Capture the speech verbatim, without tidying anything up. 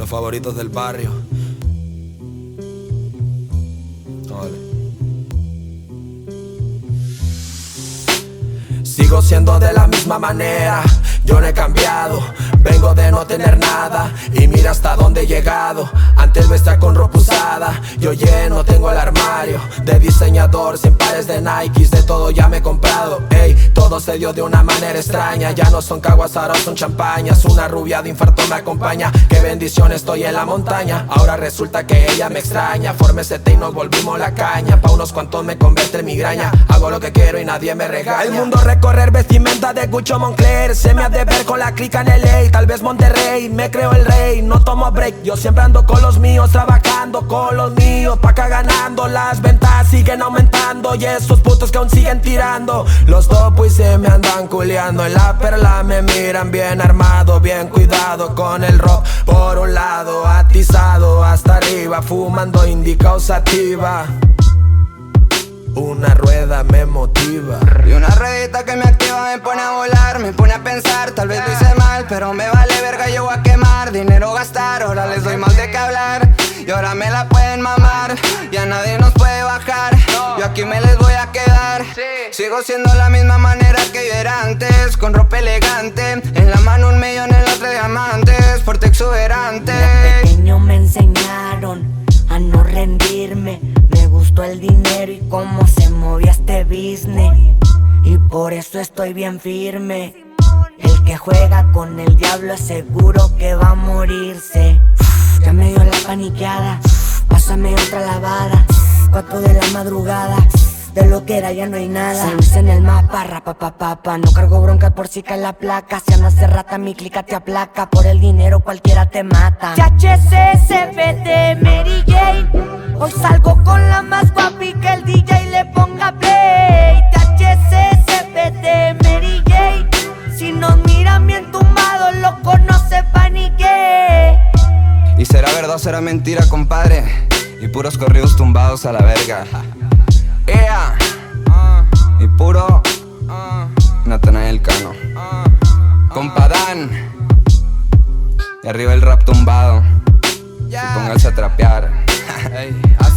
Los favoritos del barrio. Ole. Sigo siendo de la misma manera, yo no he cambiado. Vengo de no tener nada y mira hasta dónde he llegado. Antes vestía con ropa usada, yo lleno tengo el armario de diseñador, cien pares de Nikes, de todo ya me he comprado. Ey, todo se dio de una manera extraña, ya no son caguas, ahora son champañas. Una rubia de infarto me acompaña, qué bendición, estoy en la montaña. Ahora resulta que ella me extraña, fórmese y nos volvimos la caña. Pa' unos cuantos me convierte en migraña, hago lo que quiero y nadie me regaña. El mundo recorrer, vestimenta de Gucci o Moncler, se me ha de ver con la clica en L A. Tal vez Monterrey, me creo el rey, no tomo break. Yo siempre ando con los míos, trabajando con los míos, pa' acá ganando. Las ventas siguen aumentando y esos putos que aún siguen tirando. Los topo y se me andan culeando. En la perla me miran bien armado, bien cuidado, con el rock por un lado, atizado hasta arriba, fumando indica o sativa. Una rueda me motiva y una ruedita que me activa me pone a volar, me pone a pensar, tal vez lo hice mal, pero me vale verga, yo voy a quemar dinero, gastar, ahora les doy más de qué hablar. Y ahora me la pueden mamar, ya nadie nos puede bajar, yo aquí me les voy a quedar. Sigo siendo la misma manera que yo era antes, con ropa elegante, en la mano un millón, en la otra diamantes, fuerte exuberante. De pequeño me enseñaron a no rendirme, me gustó el dinero y cómo se movía este business, y por eso estoy bien firme. El que juega con el diablo es seguro que va a morirse. Uf, ya me dio la paniqueada, pásame otra lavada. Cuatro de la madrugada, de lo que era ya no hay nada. Salud en el mapa, rapa pa pa pa. No cargo bronca por si cae la placa. Si andas de rata mi clica te aplaca. Por el dinero cualquiera te mata. H C C B de Mary Jane. Hoy salgo con la más guapi que el D J le ponga play. H C C B de Mary Jane. Si nos miran bien tumbados, loco no sepa ni qué. Y será verdad o será mentira, compadre, y puros corridos tumbados a la verga. Yeah. uh, Y puro uh, Natanael Cano, uh, compa Dan. Y arriba el rap tumbado, yeah. Y pónganse a trapear. Ey,